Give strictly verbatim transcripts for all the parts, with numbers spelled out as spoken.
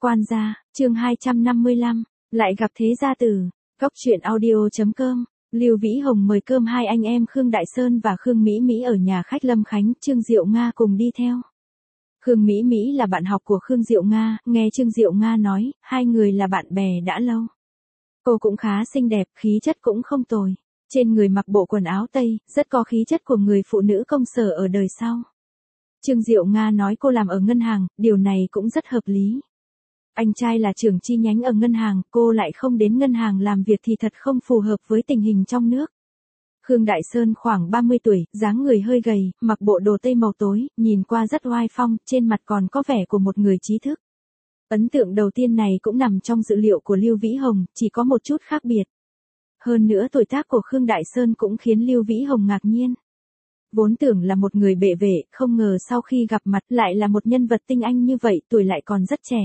Quan gia, chương hai trăm năm mươi lăm, lại gặp thế gia tử. Góc truyện audio.com. Lưu Vĩ Hồng mời cơm hai anh em Khương Đại Sơn và Khương Mỹ Mỹ ở nhà khách Lâm Khánh, Trương Diệu Nga cùng đi theo. Khương Mỹ Mỹ là bạn học của Khương Diệu Nga, nghe Trương Diệu Nga nói, hai người là bạn bè đã lâu. Cô cũng khá xinh đẹp, khí chất cũng không tồi. Trên người mặc bộ quần áo tây, rất có khí chất của người phụ nữ công sở ở đời sau. Trương Diệu Nga nói cô làm ở ngân hàng, điều này cũng rất hợp lý. Anh trai là trưởng chi nhánh ở ngân hàng, cô lại không đến ngân hàng làm việc thì thật không phù hợp với tình hình trong nước. Khương Đại Sơn khoảng ba mươi tuổi, dáng người hơi gầy, mặc bộ đồ tây màu tối, nhìn qua rất oai phong, trên mặt còn có vẻ của một người trí thức. Ấn tượng đầu tiên này cũng nằm trong dự liệu của Lưu Vĩ Hồng, chỉ có một chút khác biệt. Hơn nữa tuổi tác của Khương Đại Sơn cũng khiến Lưu Vĩ Hồng ngạc nhiên. Vốn tưởng là một người bệ vệ, không ngờ sau khi gặp mặt lại là một nhân vật tinh anh như vậy, tuổi lại còn rất trẻ.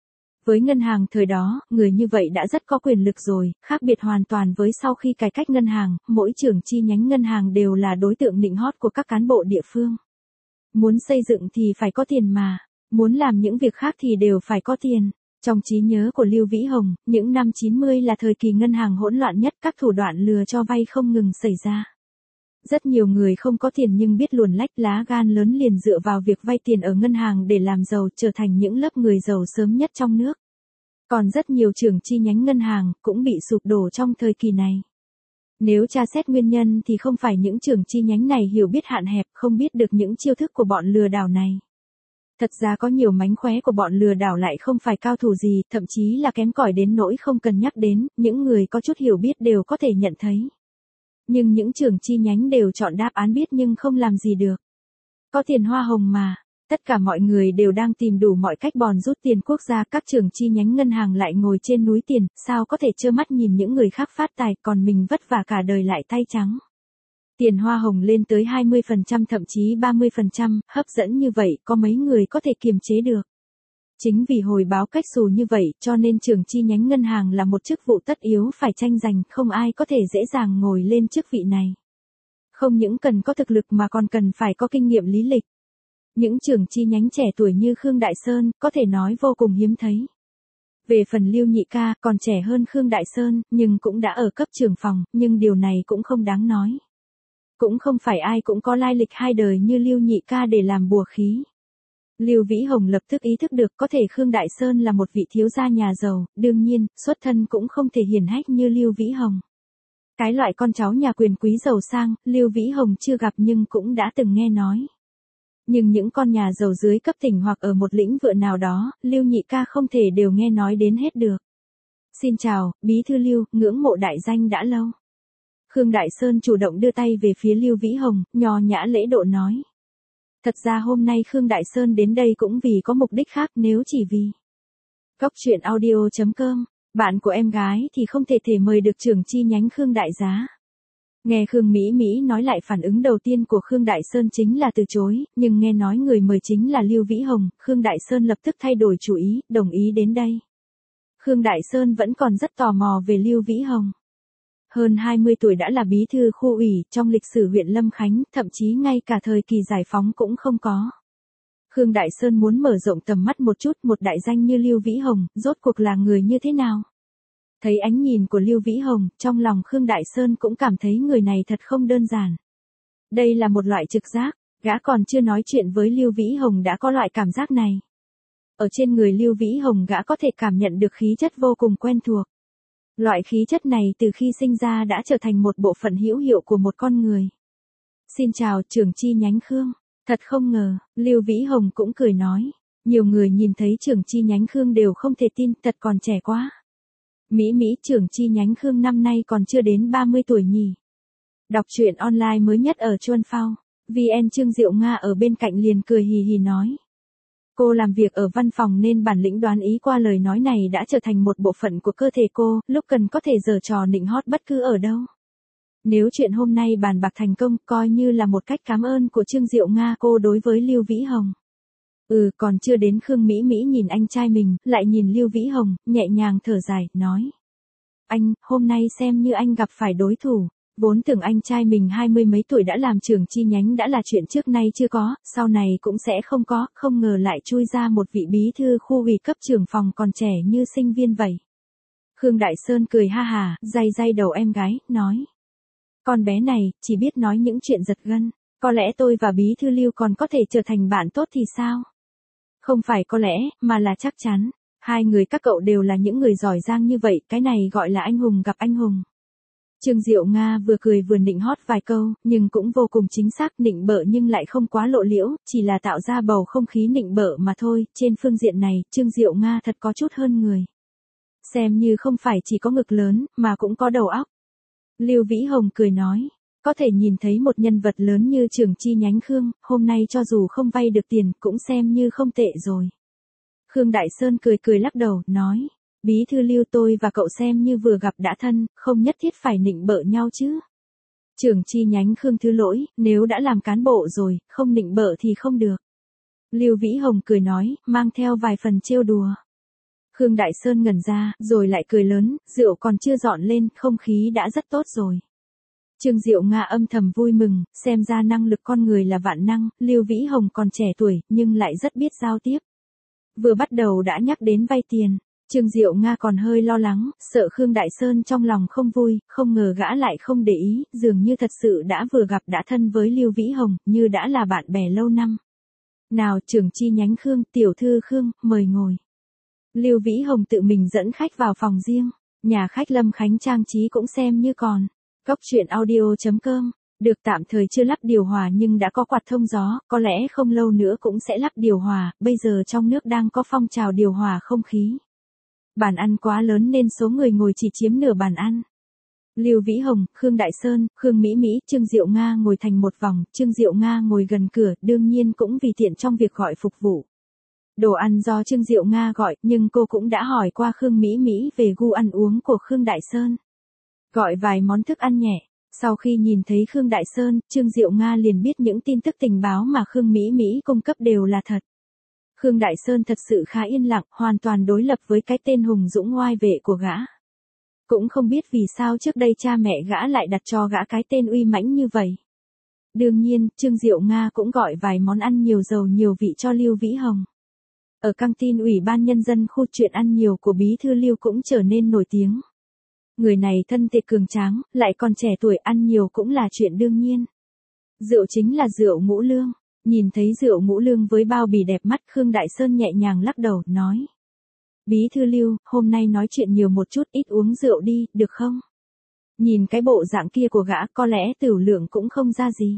Với ngân hàng thời đó, người như vậy đã rất có quyền lực rồi, khác biệt hoàn toàn với sau khi cải cách ngân hàng, mỗi trưởng chi nhánh ngân hàng đều là đối tượng nịnh hót của các cán bộ địa phương. Muốn xây dựng thì phải có tiền mà, muốn làm những việc khác thì đều phải có tiền. Trong trí nhớ của Lưu Vĩ Hồng, những năm chín mươi là thời kỳ ngân hàng hỗn loạn nhất, các thủ đoạn lừa cho vay không ngừng xảy ra. Rất nhiều người không có tiền nhưng biết luồn lách lá gan lớn liền dựa vào việc vay tiền ở ngân hàng để làm giàu, trở thành những lớp người giàu sớm nhất trong nước. Còn rất nhiều trưởng chi nhánh ngân hàng cũng bị sụp đổ trong thời kỳ này. Nếu tra xét nguyên nhân thì không phải những trưởng chi nhánh này hiểu biết hạn hẹp, không biết được những chiêu thức của bọn lừa đảo này. Thật ra có nhiều mánh khóe của bọn lừa đảo lại không phải cao thủ gì, thậm chí là kém cỏi đến nỗi không cần nhắc đến, những người có chút hiểu biết đều có thể nhận thấy. Nhưng những trưởng chi nhánh đều chọn đáp án biết nhưng không làm gì được. Có tiền hoa hồng mà, tất cả mọi người đều đang tìm đủ mọi cách bòn rút tiền quốc gia, các trưởng chi nhánh ngân hàng lại ngồi trên núi tiền, sao có thể trơ mắt nhìn những người khác phát tài, còn mình vất vả cả đời lại tay trắng. Tiền hoa hồng lên tới hai mươi phần trăm thậm chí ba mươi phần trăm, hấp dẫn như vậy, có mấy người có thể kiềm chế được. Chính vì hồi báo cách xù như vậy, cho nên trưởng chi nhánh ngân hàng là một chức vụ tất yếu phải tranh giành, không ai có thể dễ dàng ngồi lên chức vị này. Không những cần có thực lực mà còn cần phải có kinh nghiệm lý lịch. Những trưởng chi nhánh trẻ tuổi như Khương Đại Sơn, có thể nói vô cùng hiếm thấy. Về phần Lưu Nhị ca, còn trẻ hơn Khương Đại Sơn, nhưng cũng đã ở cấp trưởng phòng, nhưng điều này cũng không đáng nói. Cũng không phải ai cũng có lai lịch hai đời như Lưu Nhị ca để làm bùa khí. Lưu Vĩ Hồng lập tức ý thức được có thể Khương Đại Sơn là một vị thiếu gia nhà giàu, đương nhiên, xuất thân cũng không thể hiển hách như Lưu Vĩ Hồng. Cái loại con cháu nhà quyền quý giàu sang, Lưu Vĩ Hồng chưa gặp nhưng cũng đã từng nghe nói. Nhưng những con nhà giàu dưới cấp tỉnh hoặc ở một lĩnh vực nào đó, Lưu Nhị ca không thể đều nghe nói đến hết được. Xin chào, bí thư Lưu, ngưỡng mộ đại danh đã lâu. Khương Đại Sơn chủ động đưa tay về phía Lưu Vĩ Hồng, nho nhã lễ độ nói. Thật ra hôm nay Khương Đại Sơn đến đây cũng vì có mục đích khác, nếu chỉ vì Góc truyện audio.com, bạn của em gái thì không thể thể mời được trưởng chi nhánh Khương Đại giá. Nghe Khương Mỹ Mỹ nói lại, phản ứng đầu tiên của Khương Đại Sơn chính là từ chối, nhưng nghe nói người mời chính là Lưu Vĩ Hồng, Khương Đại Sơn lập tức thay đổi chủ ý, đồng ý đến đây. Khương Đại Sơn vẫn còn rất tò mò về Lưu Vĩ Hồng. Hơn hai mươi tuổi đã là bí thư khu ủy, trong lịch sử huyện Lâm Khánh, thậm chí ngay cả thời kỳ giải phóng cũng không có. Khương Đại Sơn muốn mở rộng tầm mắt một chút, một đại danh như Lưu Vĩ Hồng, rốt cuộc là người như thế nào? Thấy ánh nhìn của Lưu Vĩ Hồng, trong lòng Khương Đại Sơn cũng cảm thấy người này thật không đơn giản. Đây là một loại trực giác, gã còn chưa nói chuyện với Lưu Vĩ Hồng đã có loại cảm giác này. Ở trên người Lưu Vĩ Hồng gã có thể cảm nhận được khí chất vô cùng quen thuộc. Loại khí chất này từ khi sinh ra đã trở thành một bộ phận hữu hiệu của một con người. Xin chào trưởng chi nhánh Khương, thật không ngờ, Lưu Vĩ Hồng cũng cười nói. Nhiều người nhìn thấy trưởng chi nhánh Khương đều không thể tin, thật còn trẻ quá. Mỹ Mỹ, trưởng chi nhánh Khương năm nay còn chưa đến ba mươi tuổi nhỉ. Đọc truyện online mới nhất ở Chuan Phao, vê en Trương Diệu Nga ở bên cạnh liền cười hì hì nói. Cô làm việc ở văn phòng nên bản lĩnh đoán ý qua lời nói này đã trở thành một bộ phận của cơ thể cô, lúc cần có thể giở trò nịnh hót bất cứ ở đâu. Nếu chuyện hôm nay bàn bạc thành công, coi như là một cách cảm ơn của Trương Diệu Nga cô đối với Lưu Vĩ Hồng. Ừ, còn chưa đến Khương Mỹ Mỹ nhìn anh trai mình, lại nhìn Lưu Vĩ Hồng, nhẹ nhàng thở dài, nói. Anh, hôm nay xem như anh gặp phải đối thủ. Vốn tưởng anh trai mình hai mươi mấy tuổi đã làm trưởng chi nhánh đã là chuyện trước nay chưa có, sau này cũng sẽ không có, không ngờ lại chui ra một vị bí thư khu ủy cấp trưởng phòng còn trẻ như sinh viên vậy. Khương Đại Sơn cười ha hà, day day đầu em gái, nói. Con bé này, chỉ biết nói những chuyện giật gân, có lẽ tôi và bí thư Lưu còn có thể trở thành bạn tốt thì sao? Không phải có lẽ, mà là chắc chắn. Hai người các cậu đều là những người giỏi giang như vậy, cái này gọi là anh hùng gặp anh hùng. Trương Diệu Nga vừa cười vừa nịnh hót vài câu, nhưng cũng vô cùng chính xác, nịnh bợ nhưng lại không quá lộ liễu, chỉ là tạo ra bầu không khí nịnh bợ mà thôi. Trên phương diện này, Trương Diệu Nga thật có chút hơn người. Xem như không phải chỉ có ngực lớn, mà cũng có đầu óc. Lưu Vĩ Hồng cười nói, có thể nhìn thấy một nhân vật lớn như trưởng chi nhánh Khương, hôm nay cho dù không vay được tiền, cũng xem như không tệ rồi. Khương Đại Sơn cười cười lắc đầu, nói, bí thư Lưu tôi và cậu xem như vừa gặp đã thân, không nhất thiết phải nịnh bợ nhau chứ. Trưởng chi nhánh Khương thứ lỗi, nếu đã làm cán bộ rồi, không nịnh bợ thì không được. Lưu Vĩ Hồng cười nói, mang theo vài phần trêu đùa. Khương Đại Sơn ngẩn ra, rồi lại cười lớn, rượu còn chưa dọn lên, không khí đã rất tốt rồi. Trương Diệu Nga âm thầm vui mừng, xem ra năng lực con người là vạn năng, Lưu Vĩ Hồng còn trẻ tuổi, nhưng lại rất biết giao tiếp. Vừa bắt đầu đã nhắc đến vay tiền, Trương Diệu Nga còn hơi lo lắng, sợ Khương Đại Sơn trong lòng không vui, không ngờ gã lại không để ý, dường như thật sự đã vừa gặp đã thân với Lưu Vĩ Hồng, như đã là bạn bè lâu năm. Nào trưởng chi nhánh Khương, tiểu thư Khương, mời ngồi. Lưu Vĩ Hồng tự mình dẫn khách vào phòng riêng, nhà khách Lâm Khánh trang trí cũng xem như còn. Cóc truyện audio chấm com, được tạm thời chưa lắp điều hòa nhưng đã có quạt thông gió, có lẽ không lâu nữa cũng sẽ lắp điều hòa, bây giờ trong nước đang có phong trào điều hòa không khí. Bàn ăn quá lớn nên số người ngồi chỉ chiếm nửa bàn ăn. Lưu Vĩ Hồng, Khương Đại Sơn, Khương Mỹ Mỹ, Trương Diệu Nga ngồi thành một vòng, Trương Diệu Nga ngồi gần cửa, đương nhiên cũng vì tiện trong việc gọi phục vụ. Đồ ăn do Trương Diệu Nga gọi, nhưng cô cũng đã hỏi qua Khương Mỹ Mỹ về gu ăn uống của Khương Đại Sơn. Gọi vài món thức ăn nhẹ, sau khi nhìn thấy Khương Đại Sơn, Trương Diệu Nga liền biết những tin tức tình báo mà Khương Mỹ Mỹ cung cấp đều là thật. Khương Đại Sơn thật sự khá yên lặng, hoàn toàn đối lập với cái tên hùng dũng ngoai vệ của gã. Cũng không biết vì sao trước đây cha mẹ gã lại đặt cho gã cái tên uy mãnh như vậy. Đương nhiên, Trương Diệu Nga cũng gọi vài món ăn nhiều dầu nhiều vị cho Lưu Vĩ Hồng. Ở căng tin Ủy ban Nhân dân khu chuyện ăn nhiều của bí thư Lưu cũng trở nên nổi tiếng. Người này thân thể cường tráng, lại còn trẻ tuổi, ăn nhiều cũng là chuyện đương nhiên. Rượu chính là rượu Ngũ Lương. Nhìn thấy rượu Ngũ Lương với bao bì đẹp mắt, Khương Đại Sơn nhẹ nhàng lắc đầu, nói. Bí thư Lưu, hôm nay nói chuyện nhiều một chút, ít uống rượu đi, được không? Nhìn cái bộ dạng kia của gã, có lẽ tửu lượng cũng không ra gì.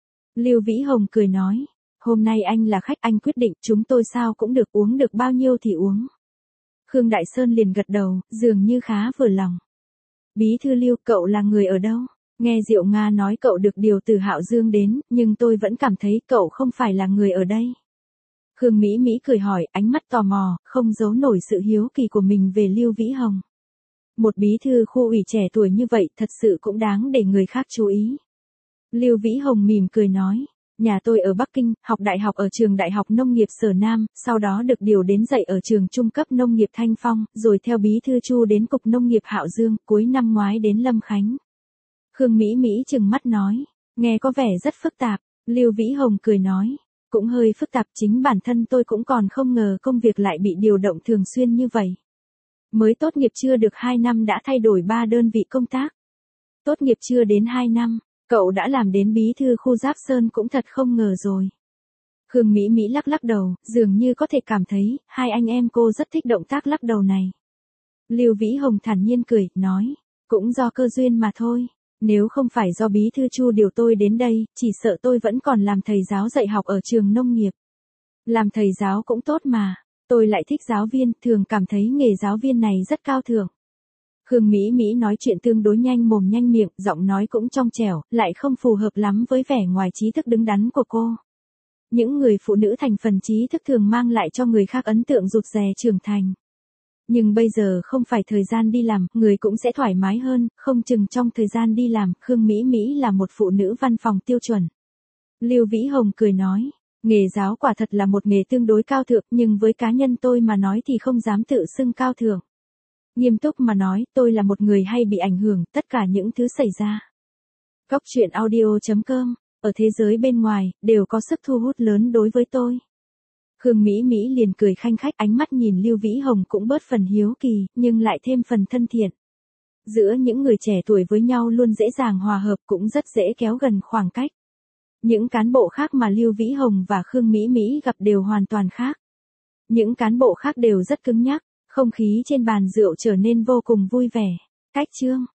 Lưu Vĩ Hồng cười nói. Hôm nay anh là khách, anh quyết định, chúng tôi sao cũng được, uống được bao nhiêu thì uống. Khương Đại Sơn liền gật đầu, dường như khá vừa lòng. Bí thư Lưu, cậu là người ở đâu? Nghe Diệu Nga nói cậu được điều từ Hạo Dương đến, nhưng tôi vẫn cảm thấy cậu không phải là người ở đây. Khương Mỹ Mỹ cười hỏi, ánh mắt tò mò, không giấu nổi sự hiếu kỳ của mình về Lưu Vĩ Hồng. Một bí thư khu ủy trẻ tuổi như vậy, thật sự cũng đáng để người khác chú ý. Lưu Vĩ Hồng mỉm cười nói. Nhà tôi ở Bắc Kinh, học đại học ở trường Đại học Nông nghiệp Sở Nam, sau đó được điều đến dạy ở trường trung cấp nông nghiệp Thanh Phong, rồi theo bí thư Chu đến Cục Nông nghiệp Hạo Dương, cuối năm ngoái đến Lâm Khánh. Khương Mỹ Mỹ trừng mắt nói, nghe có vẻ rất phức tạp, Lưu Vĩ Hồng cười nói, cũng hơi phức tạp, chính bản thân tôi cũng còn không ngờ công việc lại bị điều động thường xuyên như vậy. Mới tốt nghiệp chưa được hai năm đã thay đổi ba đơn vị công tác. Tốt nghiệp chưa đến hai năm. Cậu đã làm đến bí thư khu Giáp Sơn cũng thật không ngờ rồi. Khương Mỹ Mỹ lắc lắc đầu, dường như có thể cảm thấy, hai anh em cô rất thích động tác lắc đầu này. Lưu Vĩ Hồng thản nhiên cười, nói, cũng do cơ duyên mà thôi. Nếu không phải do bí thư Chu điều tôi đến đây, chỉ sợ tôi vẫn còn làm thầy giáo dạy học ở trường nông nghiệp. Làm thầy giáo cũng tốt mà, tôi lại thích giáo viên, thường cảm thấy nghề giáo viên này rất cao thượng. Khương Mỹ Mỹ nói chuyện tương đối nhanh mồm nhanh miệng, giọng nói cũng trong trẻo, lại không phù hợp lắm với vẻ ngoài trí thức đứng đắn của cô. Những người phụ nữ thành phần trí thức thường mang lại cho người khác ấn tượng rụt rè trưởng thành. Nhưng bây giờ không phải thời gian đi làm, người cũng sẽ thoải mái hơn, không chừng trong thời gian đi làm, Khương Mỹ Mỹ là một phụ nữ văn phòng tiêu chuẩn. Lưu Vĩ Hồng cười nói, nghề giáo quả thật là một nghề tương đối cao thượng, nhưng với cá nhân tôi mà nói thì không dám tự xưng cao thượng. Nghiêm túc mà nói, tôi là một người hay bị ảnh hưởng, tất cả những thứ xảy ra. Cóc truyện audio chấm com, ở thế giới bên ngoài, đều có sức thu hút lớn đối với tôi. Khương Mỹ Mỹ liền cười khanh khách, ánh mắt nhìn Lưu Vĩ Hồng cũng bớt phần hiếu kỳ, nhưng lại thêm phần thân thiện. Giữa những người trẻ tuổi với nhau luôn dễ dàng hòa hợp, cũng rất dễ kéo gần khoảng cách. Những cán bộ khác mà Lưu Vĩ Hồng và Khương Mỹ Mỹ gặp đều hoàn toàn khác. Những cán bộ khác đều rất cứng nhắc, không khí trên bàn rượu trở nên vô cùng vui vẻ. Cách chương